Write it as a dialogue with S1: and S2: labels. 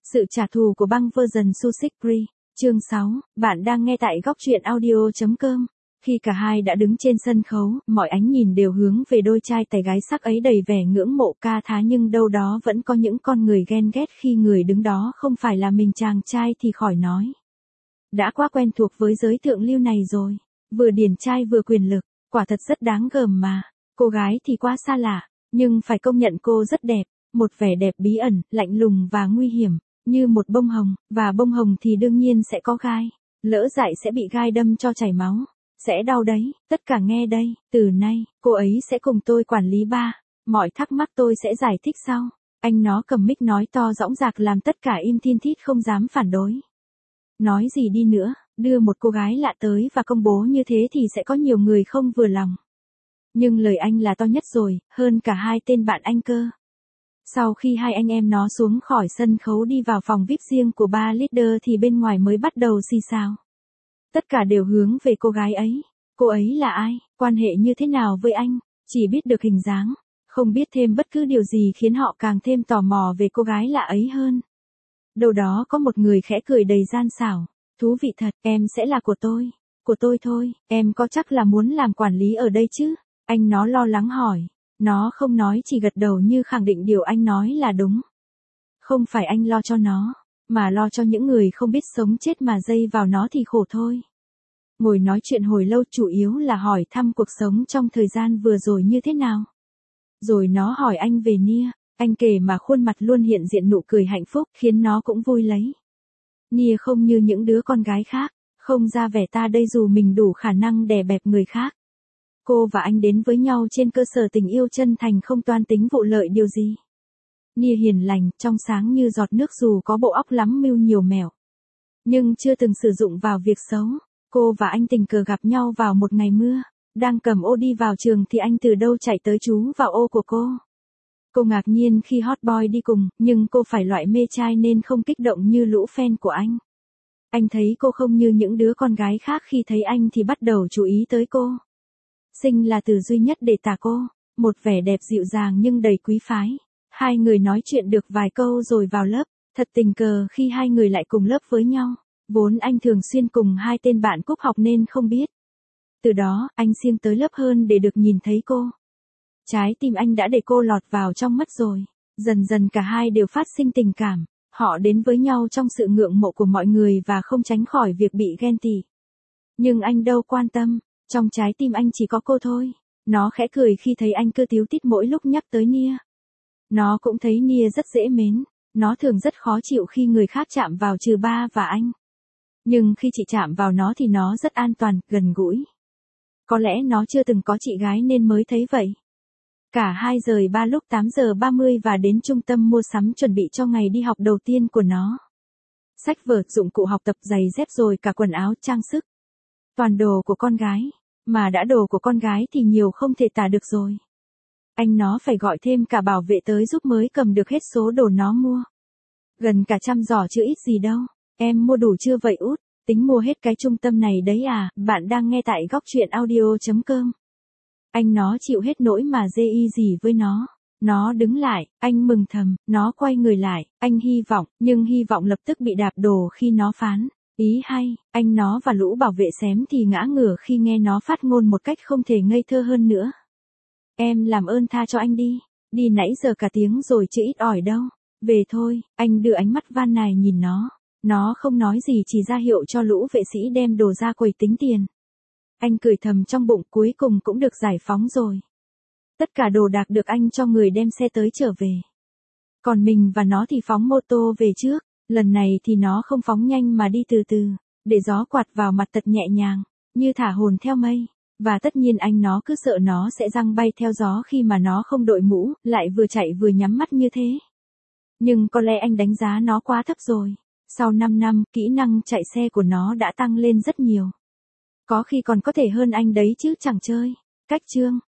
S1: Sự trả thù của băng version Susikri. Chương 6, bạn đang nghe tại góc truyện audio.com. Khi cả hai đã đứng trên sân khấu, mọi ánh nhìn đều hướng về đôi trai tài gái sắc ấy đầy vẻ ngưỡng mộ ca thá, nhưng đâu đó vẫn có những con người ghen ghét khi người đứng đó không phải là mình. Chàng trai thì khỏi nói. Đã quá quen thuộc với giới thượng lưu này rồi. Vừa điển trai vừa quyền lực, quả thật rất đáng gờm mà. Cô gái thì quá xa lạ, nhưng phải công nhận cô rất đẹp. Một vẻ đẹp bí ẩn, lạnh lùng và nguy hiểm, như một bông hồng, và bông hồng thì đương nhiên sẽ có gai. Lỡ dại sẽ bị gai đâm cho chảy máu. Sẽ đau đấy, tất cả nghe đây, từ nay, cô ấy sẽ cùng tôi quản lý ba. Mọi thắc mắc tôi sẽ giải thích sau. Anh nó cầm mic nói to dõng dạc làm tất cả im thin thít không dám phản đối. Nói gì đi nữa, đưa một cô gái lạ tới và công bố như thế thì sẽ có nhiều người không vừa lòng. Nhưng lời anh là to nhất rồi, hơn cả hai tên bạn anh cơ. Sau khi hai anh em nó xuống khỏi sân khấu đi vào phòng VIP riêng của ba leader thì bên ngoài mới bắt đầu xì xào. Tất cả đều hướng về cô gái ấy. Cô ấy là ai, quan hệ như thế nào với anh, chỉ biết được hình dáng, không biết thêm bất cứ điều gì khiến họ càng thêm tò mò về cô gái lạ ấy hơn. Đâu đó có một người khẽ cười đầy gian xảo. Thú vị thật, em sẽ là của tôi thôi, em có chắc là muốn làm quản lý ở đây chứ? Anh nó lo lắng hỏi. Nó không nói, chỉ gật đầu như khẳng định điều anh nói là đúng. Không phải anh lo cho nó, mà lo cho những người không biết sống chết mà dây vào nó thì khổ thôi. Ngồi nói chuyện hồi lâu chủ yếu là hỏi thăm cuộc sống trong thời gian vừa rồi như thế nào. Rồi nó hỏi anh về Nia, anh kể mà khuôn mặt luôn hiện diện nụ cười hạnh phúc khiến nó cũng vui lấy. Nia không như những đứa con gái khác, không ra vẻ ta đây dù mình đủ khả năng đè bẹp người khác. Cô và anh đến với nhau trên cơ sở tình yêu chân thành, không toan tính vụ lợi điều gì. Nia hiền lành, trong sáng như giọt nước dù có bộ óc lắm mưu nhiều mẹo. Nhưng chưa từng sử dụng vào việc xấu. Cô và anh tình cờ gặp nhau vào một ngày mưa. Đang cầm ô đi vào trường thì anh từ đâu chạy tới chú vào ô của cô. Cô ngạc nhiên khi hot boy đi cùng, nhưng cô phải loại mê trai nên không kích động như lũ fan của anh. Anh thấy cô không như những đứa con gái khác, khi thấy anh thì bắt đầu chú ý tới cô. Xinh là từ duy nhất để tả cô, một vẻ đẹp dịu dàng nhưng đầy quý phái. Hai người nói chuyện được vài câu rồi vào lớp, thật tình cờ khi hai người lại cùng lớp với nhau. Vốn anh thường xuyên cùng hai tên bạn cúp học nên không biết. Từ đó, anh siêng tới lớp hơn để được nhìn thấy cô. Trái tim anh đã để cô lọt vào trong mắt rồi. Dần dần cả hai đều phát sinh tình cảm. Họ đến với nhau trong sự ngưỡng mộ của mọi người và không tránh khỏi việc bị ghen tị. Nhưng anh đâu quan tâm. Trong trái tim anh chỉ có cô thôi. Nó khẽ cười khi thấy anh cứ tíu tít mỗi lúc nhắc tới Nia. Nó cũng thấy Nia rất dễ mến. Nó thường rất khó chịu khi người khác chạm vào trừ ba và anh. Nhưng khi chị chạm vào nó thì nó rất an toàn, gần gũi. Có lẽ nó chưa từng có chị gái nên mới thấy vậy. Cả hai rời ba lúc 8 giờ 30 và đến trung tâm mua sắm chuẩn bị cho ngày đi học đầu tiên của nó. Sách vở, dụng cụ học tập, giày dép rồi cả quần áo, trang sức. Toàn đồ của con gái. Mà đã đồ của con gái thì nhiều không thể tả được rồi. Anh nó phải gọi thêm cả bảo vệ tới giúp mới cầm được hết số đồ nó mua. Gần cả 100 giỏ chứ ít gì đâu. Em mua đủ chưa vậy út? Tính mua hết cái trung tâm này đấy à? Bạn đang nghe tại góc truyện audio.com. Anh nó chịu hết nỗi mà dê y gì với nó. Nó đứng lại, anh mừng thầm, nó quay người lại, anh hy vọng, nhưng hy vọng lập tức bị đạp đổ khi nó phán. Ý hay, anh nó và lũ bảo vệ xém thì ngã ngửa khi nghe nó phát ngôn một cách không thể ngây thơ hơn nữa. Em làm ơn tha cho anh đi. Đi nãy giờ cả tiếng rồi chứ ít ỏi đâu. Về thôi, anh đưa ánh mắt van nài nhìn nó. Nó không nói gì, chỉ ra hiệu cho lũ vệ sĩ đem đồ ra quầy tính tiền. Anh cười thầm trong bụng, cuối cùng cũng được giải phóng rồi. Tất cả đồ đạc được anh cho người đem xe tới trở về. Còn mình và nó thì phóng mô tô về trước. Lần này thì nó không phóng nhanh mà đi từ từ, để gió quạt vào mặt thật nhẹ nhàng, như thả hồn theo mây. Và tất nhiên anh nó cứ sợ nó sẽ giăng bay theo gió khi mà nó không đội mũ, lại vừa chạy vừa nhắm mắt như thế. Nhưng có lẽ anh đánh giá nó quá thấp rồi. Sau 5 năm, kỹ năng chạy xe của nó đã tăng lên rất nhiều. Có khi còn có thể hơn anh đấy chứ chẳng chơi. Cách chương